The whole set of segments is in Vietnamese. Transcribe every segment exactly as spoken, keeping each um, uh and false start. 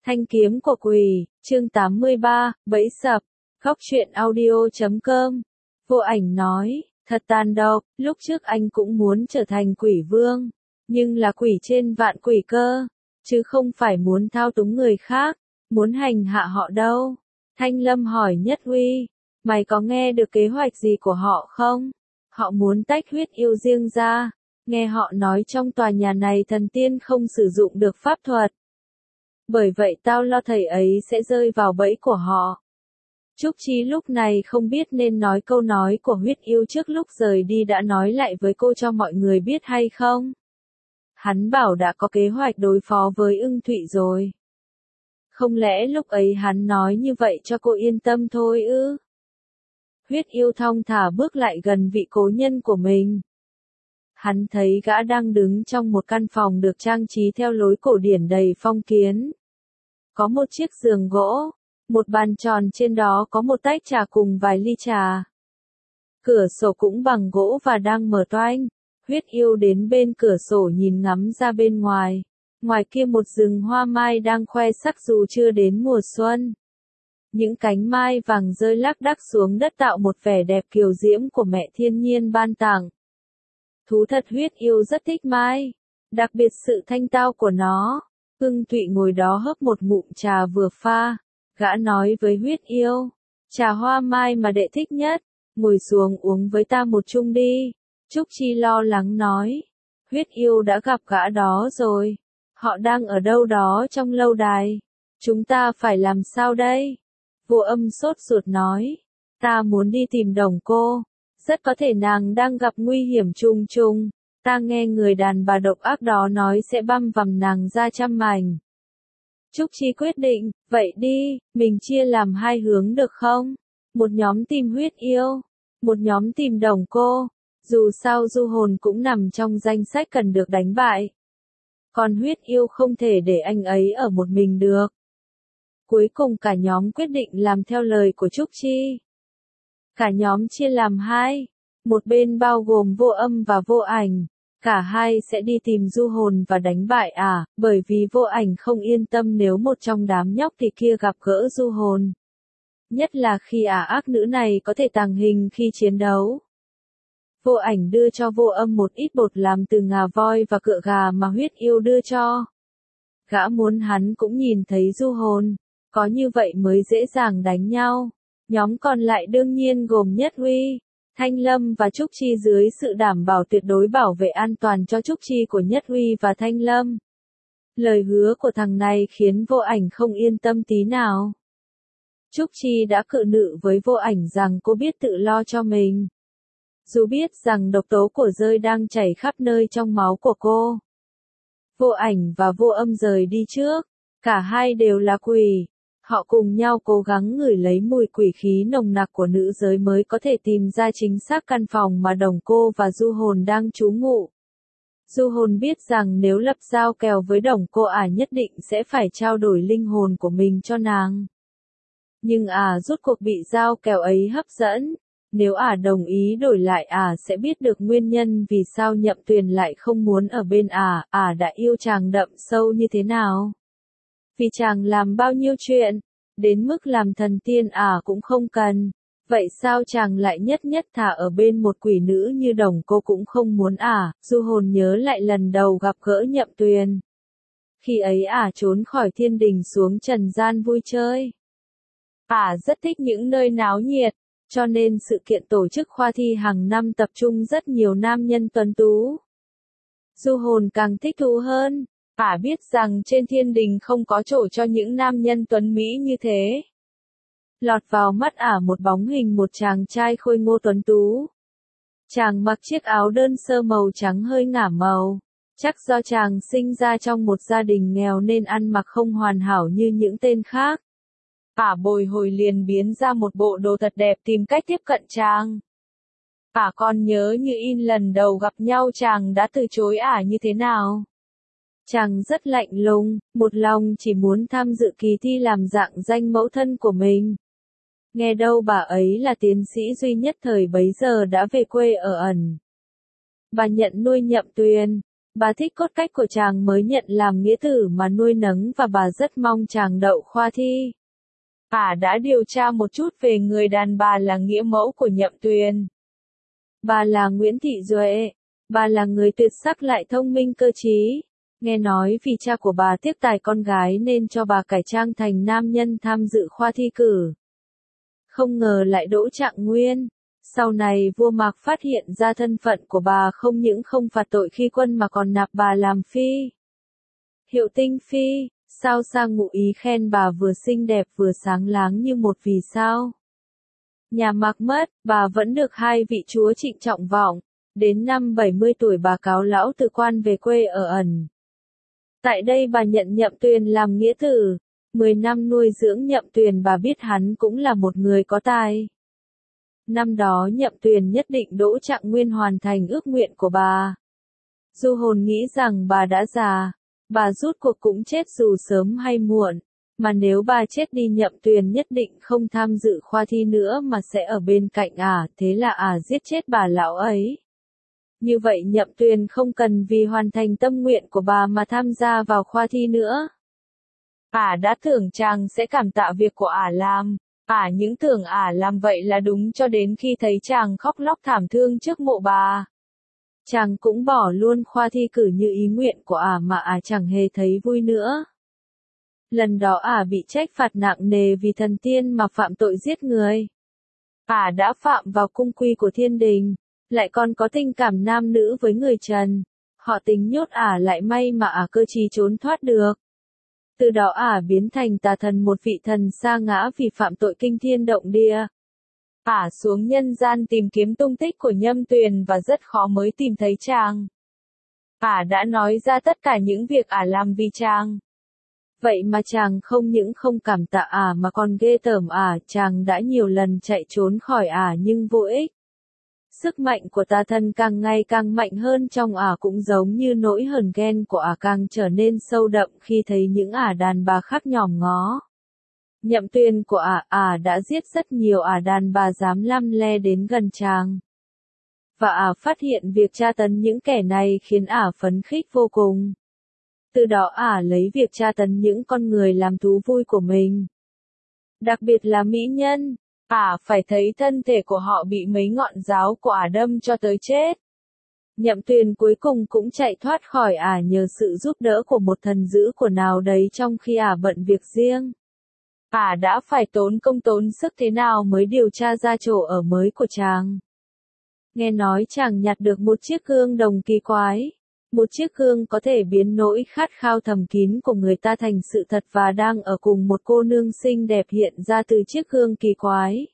Thanh kiếm của quỷ, chương tám mươi ba, bẫy sập, góc truyện audio chấm com. Vô Ảnh nói, thật tàn độc, lúc trước anh cũng muốn trở thành quỷ vương, nhưng là quỷ trên vạn quỷ cơ, chứ không phải muốn thao túng người khác, muốn hành hạ họ đâu. Thanh Lâm hỏi Nhất Uy, mày có nghe được kế hoạch gì của họ không? Họ muốn tách huyết yêu riêng ra, nghe họ nói trong tòa nhà này thần tiên không sử dụng được pháp thuật. Bởi vậy tao lo thầy ấy sẽ rơi vào bẫy của họ. Trúc Chi lúc này không biết nên nói câu nói của huyết yêu trước lúc rời đi đã nói lại với cô cho mọi người biết hay không. Hắn bảo đã có kế hoạch đối phó với ưng thụy rồi. Không lẽ lúc ấy hắn nói như vậy cho cô yên tâm thôi ư? Huyết yêu thong thả bước lại gần vị cố nhân của mình. Hắn thấy gã đang đứng trong một căn phòng được trang trí theo lối cổ điển đầy phong kiến. Có một chiếc giường gỗ, một bàn tròn trên đó có một tách trà cùng vài ly trà. Cửa sổ cũng bằng gỗ và đang mở toang. Huyết yêu đến bên cửa sổ nhìn ngắm ra bên ngoài. Ngoài kia một rừng hoa mai đang khoe sắc dù chưa đến mùa xuân. Những cánh mai vàng rơi lác đác xuống đất tạo một vẻ đẹp kiều diễm của mẹ thiên nhiên ban tặng. Thú thật huyết yêu rất thích mai, đặc biệt sự thanh tao của nó. Ưng Thụy ngồi đó hớp một ngụm trà vừa pha, gã nói với huyết yêu, trà hoa mai mà đệ thích nhất, ngồi xuống uống với ta một chung đi. Trúc Chi lo lắng nói, huyết yêu đã gặp gã đó rồi, họ đang ở đâu đó trong lâu đài, chúng ta phải làm sao đây? Vô Âm sốt ruột nói, ta muốn đi tìm Đồng cô. Rất có thể nàng đang gặp nguy hiểm trùng trùng, ta nghe người đàn bà độc ác đó nói sẽ băm vằm nàng ra trăm mảnh. Trúc Chi quyết định, vậy đi, mình chia làm hai hướng được không? Một nhóm tìm huyết yêu, một nhóm tìm Đồng cô, dù sao du hồn cũng nằm trong danh sách cần được đánh bại. Còn huyết yêu không thể để anh ấy ở một mình được. Cuối cùng cả nhóm quyết định làm theo lời của Trúc Chi. Cả nhóm chia làm hai, một bên bao gồm Vô Âm và Vô Ảnh, cả hai sẽ đi tìm du hồn và đánh bại ả, bởi vì Vô Ảnh không yên tâm nếu một trong đám nhóc thì kia gặp gỡ du hồn. Nhất là khi ả ác nữ này có thể tàng hình khi chiến đấu. Vô Ảnh đưa cho Vô Âm một ít bột làm từ ngà voi và cựa gà mà huyết yêu đưa cho. Gã muốn hắn cũng nhìn thấy du hồn, có như vậy mới dễ dàng đánh nhau. Nhóm còn lại đương nhiên gồm Nhất Uy, Thanh Lâm và Trúc Chi dưới sự đảm bảo tuyệt đối bảo vệ an toàn cho Trúc Chi của Nhất Uy và Thanh Lâm. Lời hứa của thằng này khiến Vô Ảnh không yên tâm tí nào. Trúc Chi đã cự nữ với Vô Ảnh rằng cô biết tự lo cho mình. Dù biết rằng độc tố của rơi đang chảy khắp nơi trong máu của cô. Vô Ảnh và Vô Âm rời đi trước, cả hai đều là quỷ. Họ cùng nhau cố gắng ngửi lấy mùi quỷ khí nồng nặc của nữ giới mới có thể tìm ra chính xác căn phòng mà Đồng cô và du hồn đang trú ngụ. Du hồn biết rằng nếu lập giao kèo với Đồng cô ả nhất định sẽ phải trao đổi linh hồn của mình cho nàng. Nhưng ả rốt cuộc bị giao kèo ấy hấp dẫn. Nếu ả đồng ý đổi lại ả sẽ biết được nguyên nhân vì sao Nhậm Tuyền lại không muốn ở bên ả, ả đã yêu chàng đậm sâu như thế nào. Vì chàng làm bao nhiêu chuyện, đến mức làm thần tiên ả cũng không cần. Vậy sao chàng lại nhất nhất thả ở bên một quỷ nữ như Đồng cô cũng không muốn ả, du hồn nhớ lại lần đầu gặp gỡ Nhậm Tuyền. Khi ấy ả trốn khỏi thiên đình xuống trần gian vui chơi. Ả rất thích những nơi náo nhiệt, cho nên sự kiện tổ chức khoa thi hàng năm tập trung rất nhiều nam nhân tuấn tú. Du hồn càng thích thú hơn. Ả biết rằng trên thiên đình không có chỗ cho những nam nhân tuấn mỹ như thế. Lọt vào mắt ả một bóng hình một chàng trai khôi ngô tuấn tú. Chàng mặc chiếc áo đơn sơ màu trắng hơi ngả màu. Chắc do chàng sinh ra trong một gia đình nghèo nên ăn mặc không hoàn hảo như những tên khác. Ả bồi hồi liền biến ra một bộ đồ thật đẹp tìm cách tiếp cận chàng. Ả còn nhớ như in lần đầu gặp nhau chàng đã từ chối ả như thế nào. Chàng rất lạnh lùng, một lòng chỉ muốn tham dự kỳ thi làm dạng danh mẫu thân của mình. Nghe đâu bà ấy là tiến sĩ duy nhất thời bấy giờ đã về quê ở ẩn. Bà nhận nuôi Nhậm Tuyền, Bà thích cốt cách của chàng mới nhận làm nghĩa tử mà nuôi nấng và bà rất mong chàng đậu khoa thi. Ả đã điều tra một chút về người đàn bà là nghĩa mẫu của Nhậm Tuyền. Bà là Nguyễn Thị Duệ. Bà là người tuyệt sắc lại thông minh cơ trí. Nghe nói vì cha của bà tiếc tài con gái nên cho bà cải trang thành nam nhân tham dự khoa thi cử. Không ngờ lại đỗ trạng nguyên. Sau này vua Mạc phát hiện ra thân phận của bà không những không phạt tội khi quân mà còn nạp bà làm phi. Hiệu Tinh Phi, sao sang ngụ ý khen bà vừa xinh đẹp vừa sáng láng như một vì sao. Nhà Mạc mất, bà vẫn được hai vị chúa trịnh trọng vọng. Đến năm bảy mươi tuổi bà cáo lão từ quan về quê ở ẩn. Tại đây bà nhận Nhậm Tuyền làm nghĩa tử. Mười năm nuôi dưỡng Nhậm Tuyền bà biết hắn cũng là một người có tài. Năm đó Nhậm Tuyền nhất định đỗ trạng nguyên hoàn thành ước nguyện của bà. Du Hồn nghĩ rằng bà đã già, bà rút cuộc cũng chết dù sớm hay muộn, mà nếu bà chết đi Nhậm Tuyền nhất định không tham dự khoa thi nữa mà sẽ ở bên cạnh ả, thế là ả giết chết bà lão ấy. Như vậy Nhậm Tuyền không cần vì hoàn thành tâm nguyện của bà mà tham gia vào khoa thi nữa. Ả đã tưởng chàng sẽ cảm tạ việc của ả làm. Ả những tưởng ả làm vậy là đúng cho đến khi thấy chàng khóc lóc thảm thương trước mộ bà. Chàng cũng bỏ luôn khoa thi cử như ý nguyện của ả mà ả chẳng hề thấy vui nữa. Lần đó ả bị trách phạt nặng nề vì thần tiên mà phạm tội giết người. Ả đã phạm vào cung quy của thiên đình, lại còn có tình cảm nam nữ với người trần. Họ tính nhốt ả lại may mà ả cơ trí trốn thoát được. Từ đó ả biến thành tà thần một vị thần sa ngã vì phạm tội kinh thiên động địa. Ả xuống nhân gian tìm kiếm tung tích của Nhâm Tuyền và rất khó mới tìm thấy chàng. Ả đã nói ra tất cả những việc ả làm vì chàng. Vậy mà chàng không những không cảm tạ ả mà còn ghê tởm ả, chàng đã nhiều lần chạy trốn khỏi ả nhưng vô ích. Sức mạnh của tà thần càng ngày càng mạnh hơn trong ả cũng giống như nỗi hờn ghen của ả càng trở nên sâu đậm khi thấy những ả đàn bà khác nhòm ngó. Nhậm Tuyền của ả, ả đã giết rất nhiều ả đàn bà dám lăm le đến gần chàng. Và ả phát hiện việc tra tấn những kẻ này khiến ả phấn khích vô cùng. Từ đó ả lấy việc tra tấn những con người làm thú vui của mình. Đặc biệt là mỹ nhân. Ả phải thấy thân thể của họ bị mấy ngọn giáo của ả đâm cho tới chết. Nhậm Tuyền cuối cùng cũng chạy thoát khỏi ả nhờ sự giúp đỡ của một thần dữ của nào đấy trong khi ả bận việc riêng. Ả đã phải tốn công tốn sức thế nào mới điều tra ra chỗ ở mới của chàng. Nghe nói chàng nhặt được một chiếc gương đồng kỳ quái. Một chiếc gương có thể biến nỗi khát khao thầm kín của người ta thành sự thật và đang ở cùng một cô nương xinh đẹp hiện ra từ chiếc gương kỳ quái.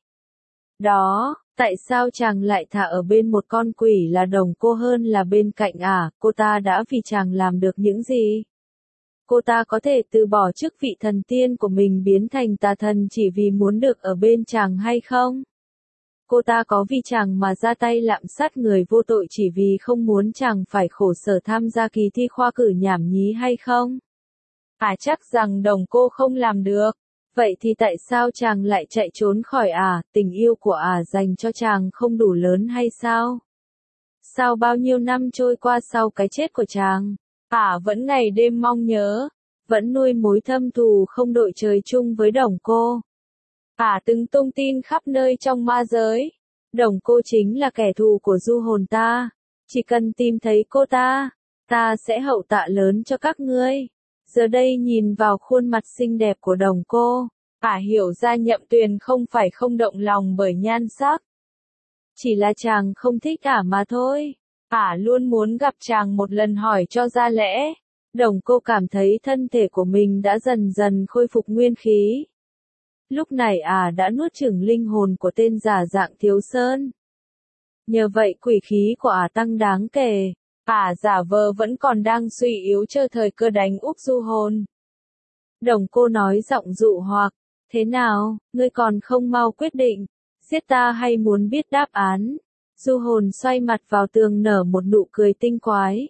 Đó, tại sao chàng lại thà ở bên một con quỷ là Đồng Cô hơn là bên cạnh ả, cô ta đã vì chàng làm được những gì? Cô ta có thể từ bỏ chức vị thần tiên của mình biến thành tà thần chỉ vì muốn được ở bên chàng hay không? Cô ta có vì chàng mà ra tay lạm sát người vô tội chỉ vì không muốn chàng phải khổ sở tham gia kỳ thi khoa cử nhảm nhí hay không? Ả chắc rằng Đồng Cô không làm được. Vậy thì tại sao chàng lại chạy trốn khỏi ả, tình yêu của ả dành cho chàng không đủ lớn hay sao? Sao bao nhiêu năm trôi qua sau cái chết của chàng, ả vẫn ngày đêm mong nhớ, vẫn nuôi mối thâm thù không đội trời chung với Đồng Cô. Ả từng tung tin khắp nơi trong ma giới. Đồng Cô chính là kẻ thù của Du Hồn ta. Chỉ cần tìm thấy cô ta, ta sẽ hậu tạ lớn cho các ngươi. Giờ đây nhìn vào khuôn mặt xinh đẹp của Đồng Cô, ả hiểu ra Nhậm Tuyền không phải không động lòng bởi nhan sắc. Chỉ là chàng không thích ả mà thôi. Ả luôn muốn gặp chàng một lần hỏi cho ra lẽ. Đồng Cô cảm thấy thân thể của mình đã dần dần khôi phục nguyên khí. Lúc này ả đã nuốt chửng linh hồn của tên giả dạng Thiếu Sơn. Nhờ vậy quỷ khí của ả tăng đáng kể. Ả giả vờ vẫn còn đang suy yếu chờ thời cơ đánh úp Du Hồn. Đồng Cô nói giọng dụ hoặc, thế nào, ngươi còn không mau quyết định, giết ta hay muốn biết đáp án? Du Hồn xoay mặt vào tường nở một nụ cười tinh quái.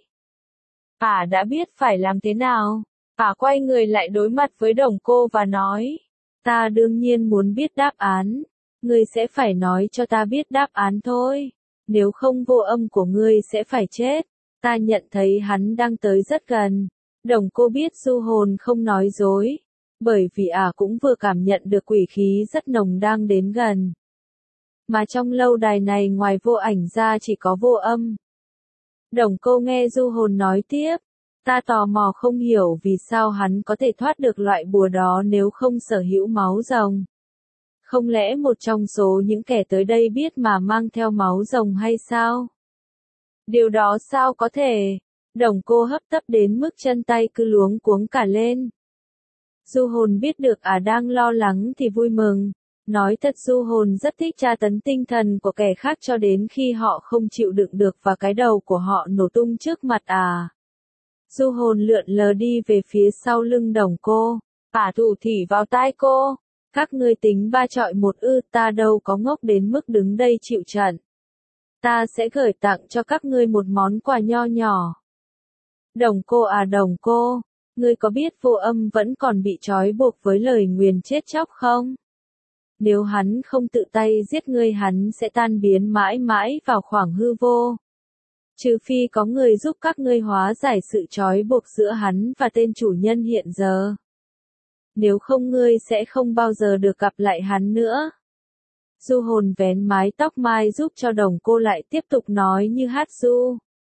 Ả đã biết phải làm thế nào. Ả quay người lại đối mặt với Đồng Cô và nói, ta đương nhiên muốn biết đáp án. Ngươi sẽ phải nói cho ta biết đáp án thôi. Nếu không vô âm của ngươi sẽ phải chết. Ta nhận thấy hắn đang tới rất gần. Đồng cô biết Du Hồn không nói dối, bởi vì ả à cũng vừa cảm nhận được quỷ khí rất nồng đang đến gần. Mà trong lâu đài này ngoài Vô Ảnh ra chỉ có Vô Âm. Đồng cô nghe Du Hồn nói tiếp, ta tò mò không hiểu vì sao hắn có thể thoát được loại bùa đó nếu không sở hữu máu rồng. Không lẽ một trong số những kẻ tới đây biết mà mang theo máu rồng hay sao? Điều đó sao có thể? Đồng cô hấp tấp đến mức chân tay cứ luống cuống cả lên. Du Hồn biết được ả à đang lo lắng thì vui mừng. Nói thật Du Hồn rất thích tra tấn tinh thần của kẻ khác cho đến khi họ không chịu đựng được và cái đầu của họ nổ tung trước mặt ả. À. Du Hồn lượn lờ đi về phía sau lưng đồng cô. Ả à thủ thỉ vào tai cô. Các ngươi tính ba chọi một ư, ta đâu có ngốc đến mức đứng đây chịu trận. Ta sẽ gửi tặng cho các ngươi một món quà nho nhỏ. Đồng cô à đồng cô, ngươi có biết Vô Âm vẫn còn bị trói buộc với lời nguyền chết chóc không? Nếu hắn không tự tay giết ngươi hắn sẽ tan biến mãi mãi vào khoảng hư vô. Trừ phi có người giúp các ngươi hóa giải sự trói buộc giữa hắn và tên chủ nhân hiện giờ. Nếu không ngươi sẽ không bao giờ được gặp lại hắn nữa. Du Hồn vén mái tóc mai giúp cho đồng cô lại tiếp tục nói như hát du.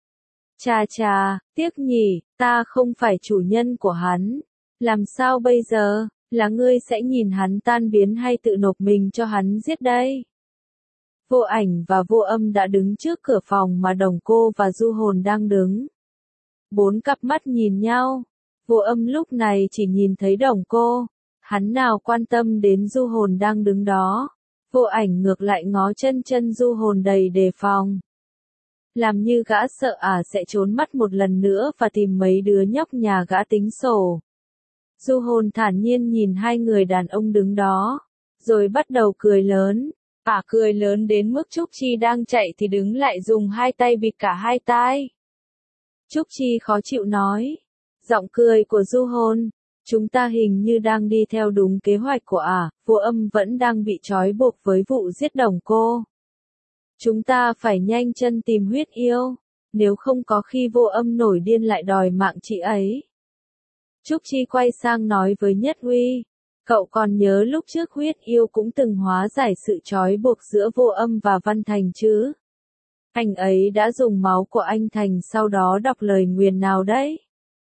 Chà chà, tiếc nhỉ, ta không phải chủ nhân của hắn. Làm sao bây giờ, là ngươi sẽ nhìn hắn tan biến hay tự nộp mình cho hắn giết đây? Vô Ảnh và Vô Âm đã đứng trước cửa phòng mà đồng cô và Du Hồn đang đứng. Bốn cặp mắt nhìn nhau. Vô Âm lúc này chỉ nhìn thấy đồng cô. Hắn nào quan tâm đến Du Hồn đang đứng đó. Vô Ảnh ngược lại ngó chân chân Du Hồn đầy đề phòng. Làm như gã sợ ả à sẽ trốn mắt một lần nữa và tìm mấy đứa nhóc nhà gã tính sổ. Du Hồn thản nhiên nhìn hai người đàn ông đứng đó, rồi bắt đầu cười lớn. Ả à cười lớn đến mức Trúc Chi đang chạy thì đứng lại dùng hai tay bịt cả hai tai. Trúc Chi khó chịu nói. Giọng cười của Du Hồn. Chúng ta hình như đang đi theo đúng kế hoạch của ả, à, Vô Âm vẫn đang bị trói buộc với vụ giết đồng cô. Chúng ta phải nhanh chân tìm Huyết Yêu, nếu không có khi Vô Âm nổi điên lại đòi mạng chị ấy. Trúc Chi quay sang nói với Nhất Huy, cậu còn nhớ lúc trước Huyết Yêu cũng từng hóa giải sự trói buộc giữa Vô Âm và Văn Thành chứ? Anh ấy đã dùng máu của anh Thành sau đó đọc lời nguyền nào đấy?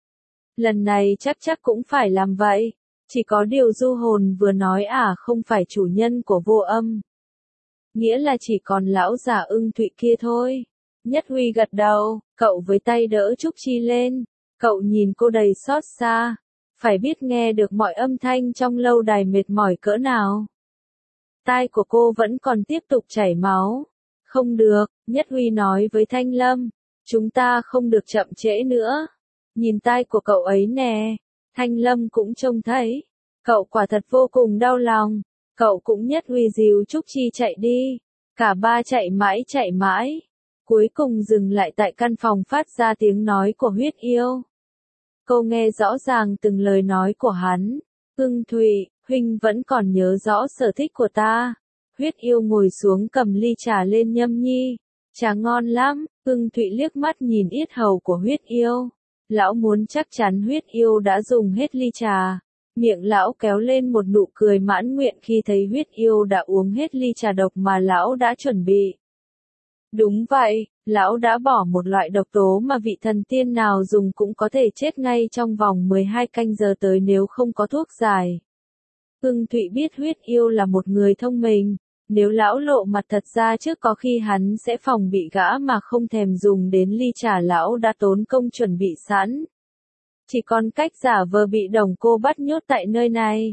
Lần này chắc chắc cũng phải làm vậy, chỉ có điều Du Hồn vừa nói à không phải chủ nhân của Vô Âm. Nghĩa là chỉ còn lão già Ưng Thụy kia thôi. Nhất Huy gật đầu, cậu với tay đỡ Trúc Chi lên, cậu nhìn cô đầy xót xa, phải biết nghe được mọi âm thanh trong lâu đài mệt mỏi cỡ nào. Tai của cô vẫn còn tiếp tục chảy máu. Không được, Nhất Huy nói với Thanh Lâm, chúng ta không được chậm trễ nữa. Nhìn tai của cậu ấy nè, Thanh Lâm cũng trông thấy, cậu quả thật vô cùng đau lòng. Cậu cũng Nhất Huy dìu Trúc Chi chạy đi. Cả ba chạy mãi chạy mãi. Cuối cùng dừng lại tại căn phòng phát ra tiếng nói của Huyết Yêu. Cô nghe rõ ràng từng lời nói của hắn. Ưng Thụy, huynh vẫn còn nhớ rõ sở thích của ta. Huyết Yêu ngồi xuống cầm ly trà lên nhâm nhi. Trà ngon lắm. Ưng Thụy liếc mắt nhìn yết hầu của Huyết Yêu. Lão muốn chắc chắn Huyết Yêu đã dùng hết ly trà. Miệng lão kéo lên một nụ cười mãn nguyện khi thấy Huyết Yêu đã uống hết ly trà độc mà lão đã chuẩn bị. Đúng vậy, lão đã bỏ một loại độc tố mà vị thần tiên nào dùng cũng có thể chết ngay trong vòng mười hai canh giờ tới nếu không có thuốc giải. Ưng Thụy biết Huyết Yêu là một người thông minh, nếu lão lộ mặt thật ra trước có khi hắn sẽ phòng bị gã mà không thèm dùng đến ly trà lão đã tốn công chuẩn bị sẵn. Chỉ còn cách giả vờ bị đồng cô bắt nhốt tại nơi này.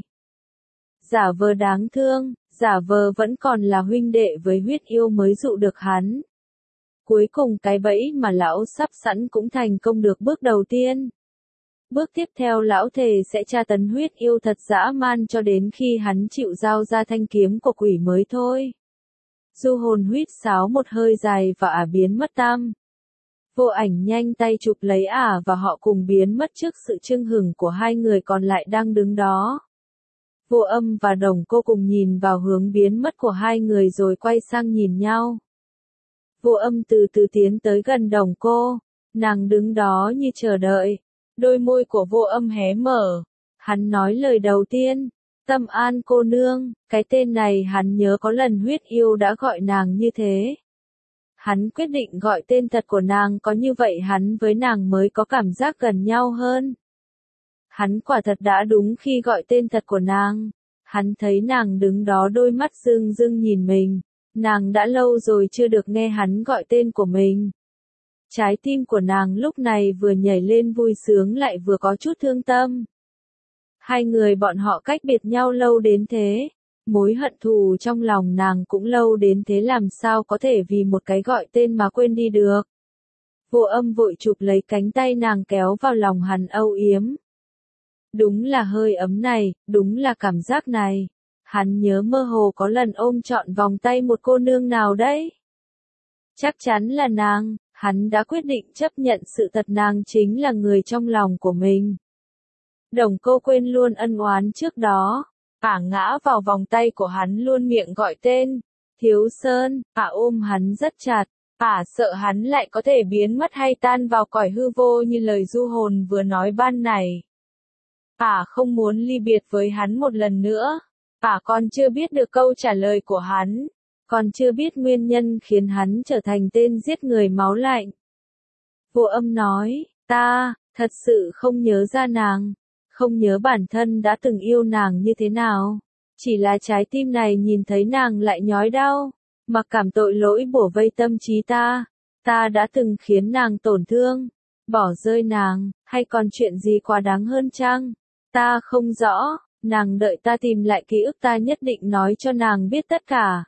Giả vờ đáng thương, giả vờ vẫn còn là huynh đệ với Huyết Yêu mới dụ được hắn. Cuối cùng cái bẫy mà lão sắp sẵn cũng thành công được bước đầu tiên. Bước tiếp theo lão thề sẽ tra tấn Huyết Yêu thật dã man cho đến khi hắn chịu giao ra thanh kiếm của quỷ mới thôi. Du Hồn huýt sáo một hơi dài và ả biến mất tăm. Vô Ảnh nhanh tay chụp lấy ả và họ cùng biến mất trước sự chưng hửng của hai người còn lại đang đứng đó. Vô Âm và đồng cô cùng nhìn vào hướng biến mất của hai người rồi quay sang nhìn nhau. Vô Âm từ từ tiến tới gần đồng cô. Nàng đứng đó như chờ đợi. Đôi môi của Vô Âm hé mở. Hắn nói lời đầu tiên. Tâm An cô nương, cái tên này hắn nhớ có lần Huyết Yêu đã gọi nàng như thế. Hắn quyết định gọi tên thật của nàng, có như vậy hắn với nàng mới có cảm giác gần nhau hơn. Hắn quả thật đã đúng khi gọi tên thật của nàng. Hắn thấy nàng đứng đó đôi mắt rưng rưng nhìn mình. Nàng đã lâu rồi chưa được nghe hắn gọi tên của mình. Trái tim của nàng lúc này vừa nhảy lên vui sướng lại vừa có chút thương tâm. Hai người bọn họ cách biệt nhau lâu đến thế. Mối hận thù trong lòng nàng cũng lâu đến thế, làm sao có thể vì một cái gọi tên mà quên đi được. Vô Âm vội chụp lấy cánh tay nàng kéo vào lòng hắn âu yếm. Đúng là hơi ấm này, đúng là cảm giác này. Hắn nhớ mơ hồ có lần ôm trọn vòng tay một cô nương nào đấy. Chắc chắn là nàng, hắn đã quyết định chấp nhận sự thật nàng chính là người trong lòng của mình. Đồng Cô quên luôn ân oán trước đó. Ả ngã vào vòng tay của hắn luôn miệng gọi tên. Thiếu Sơn, Ả ôm hắn rất chặt. Ả sợ hắn lại có thể biến mất hay tan vào cõi hư vô như lời du hồn vừa nói ban này. Ả không muốn ly biệt với hắn một lần nữa. Ả còn chưa biết được câu trả lời của hắn. Còn chưa biết nguyên nhân khiến hắn trở thành tên giết người máu lạnh. Vô Âm nói, ta, thật sự không nhớ ra nàng. Không nhớ bản thân đã từng yêu nàng như thế nào. Chỉ là trái tim này nhìn thấy nàng lại nhói đau. Mặc cảm tội lỗi bủa vây tâm trí ta. Ta đã từng khiến nàng tổn thương. Bỏ rơi nàng, hay còn chuyện gì quá đáng hơn chăng? Ta không rõ, nàng đợi ta tìm lại ký ức, ta nhất định nói cho nàng biết tất cả.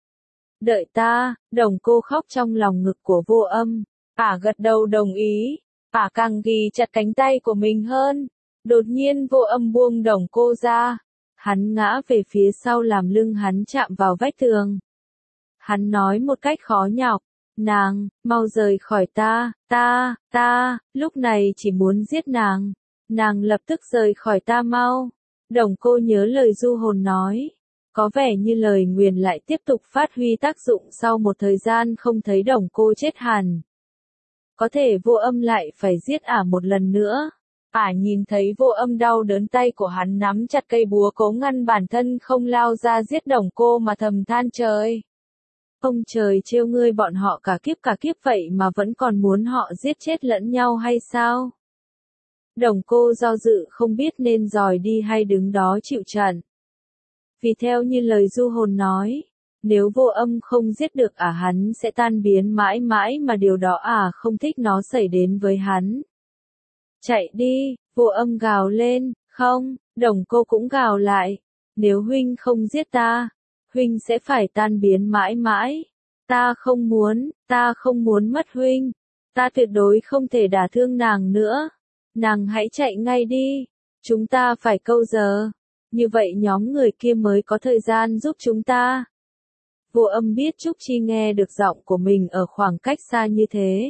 Đợi ta, Đồng Cô khóc trong lòng ngực của Vô Âm. Ả gật đầu đồng ý. Ả càng ghi chặt cánh tay của mình hơn. Đột nhiên Vô Âm buông Đồng Cô ra. Hắn ngã về phía sau làm lưng hắn chạm vào vách tường. Hắn nói một cách khó nhọc. Nàng, mau rời khỏi ta, ta, ta, lúc này chỉ muốn giết nàng. Nàng lập tức rời khỏi ta mau. Đồng Cô nhớ lời du hồn nói. Có vẻ như lời nguyền lại tiếp tục phát huy tác dụng sau một thời gian không thấy Đồng Cô chết hẳn. Có thể Vô Âm lại phải giết Ả một lần nữa. Ả nhìn thấy Vô Âm đau đớn, tay của hắn nắm chặt cây búa cố ngăn bản thân không lao ra giết Đồng Cô mà thầm than trời. Ông trời trêu ngươi, bọn họ cả kiếp cả kiếp vậy mà vẫn còn muốn họ giết chết lẫn nhau hay sao? Đồng Cô do dự không biết nên dòi đi hay đứng đó chịu trận. Vì theo như lời du hồn nói, nếu Vô Âm không giết được Ả hắn sẽ tan biến mãi mãi, mà điều đó Ả không thích nó xảy đến với hắn. Chạy đi, Vô Âm gào lên, không, Đồng Cô cũng gào lại. Nếu huynh không giết ta, huynh sẽ phải tan biến mãi mãi. Ta không muốn, ta không muốn mất huynh. Ta tuyệt đối không thể đả thương nàng nữa. Nàng hãy chạy ngay đi. Chúng ta phải câu giờ. Như vậy nhóm người kia mới có thời gian giúp chúng ta. Vô Âm biết Trúc Chi nghe được giọng của mình ở khoảng cách xa như thế.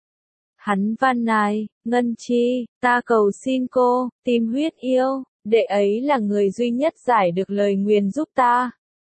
Hắn van nài, Ngân Chi, ta cầu xin cô, tìm Huyết Yêu, đệ ấy là người duy nhất giải được lời nguyền giúp ta.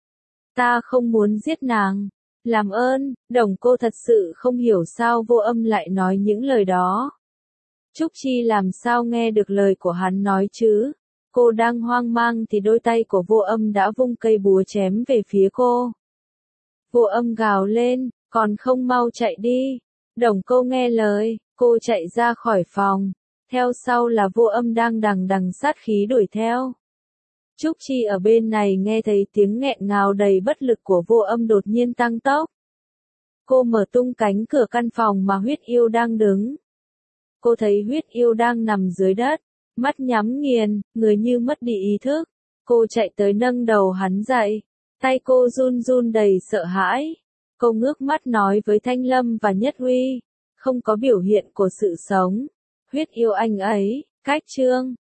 Ta không muốn giết nàng. Làm ơn, Đồng Cô thật sự không hiểu sao Vô Âm lại nói những lời đó. Trúc Chi làm sao nghe được lời của hắn nói chứ? Cô đang hoang mang thì đôi tay của Vô Âm đã vung cây búa chém về phía cô. Vô Âm gào lên, còn không mau chạy đi. Đồng Cô nghe lời, cô chạy ra khỏi phòng. Theo sau là Vô Âm đang đằng đằng sát khí đuổi theo. Trúc Chi ở bên này nghe thấy tiếng nghẹn ngào đầy bất lực của Vô Âm đột nhiên tăng tốc. Cô mở tung cánh cửa căn phòng mà Huyết Yêu đang đứng. Cô thấy Huyết Yêu đang nằm dưới đất, mắt nhắm nghiền, người như mất đi ý thức. Cô chạy tới nâng đầu hắn dậy. Tay cô run run đầy sợ hãi. Cô ngước mắt nói với Thanh Lâm và Nhất Huy. Không có biểu hiện của sự sống. Huyết Yêu anh ấy, cách chương.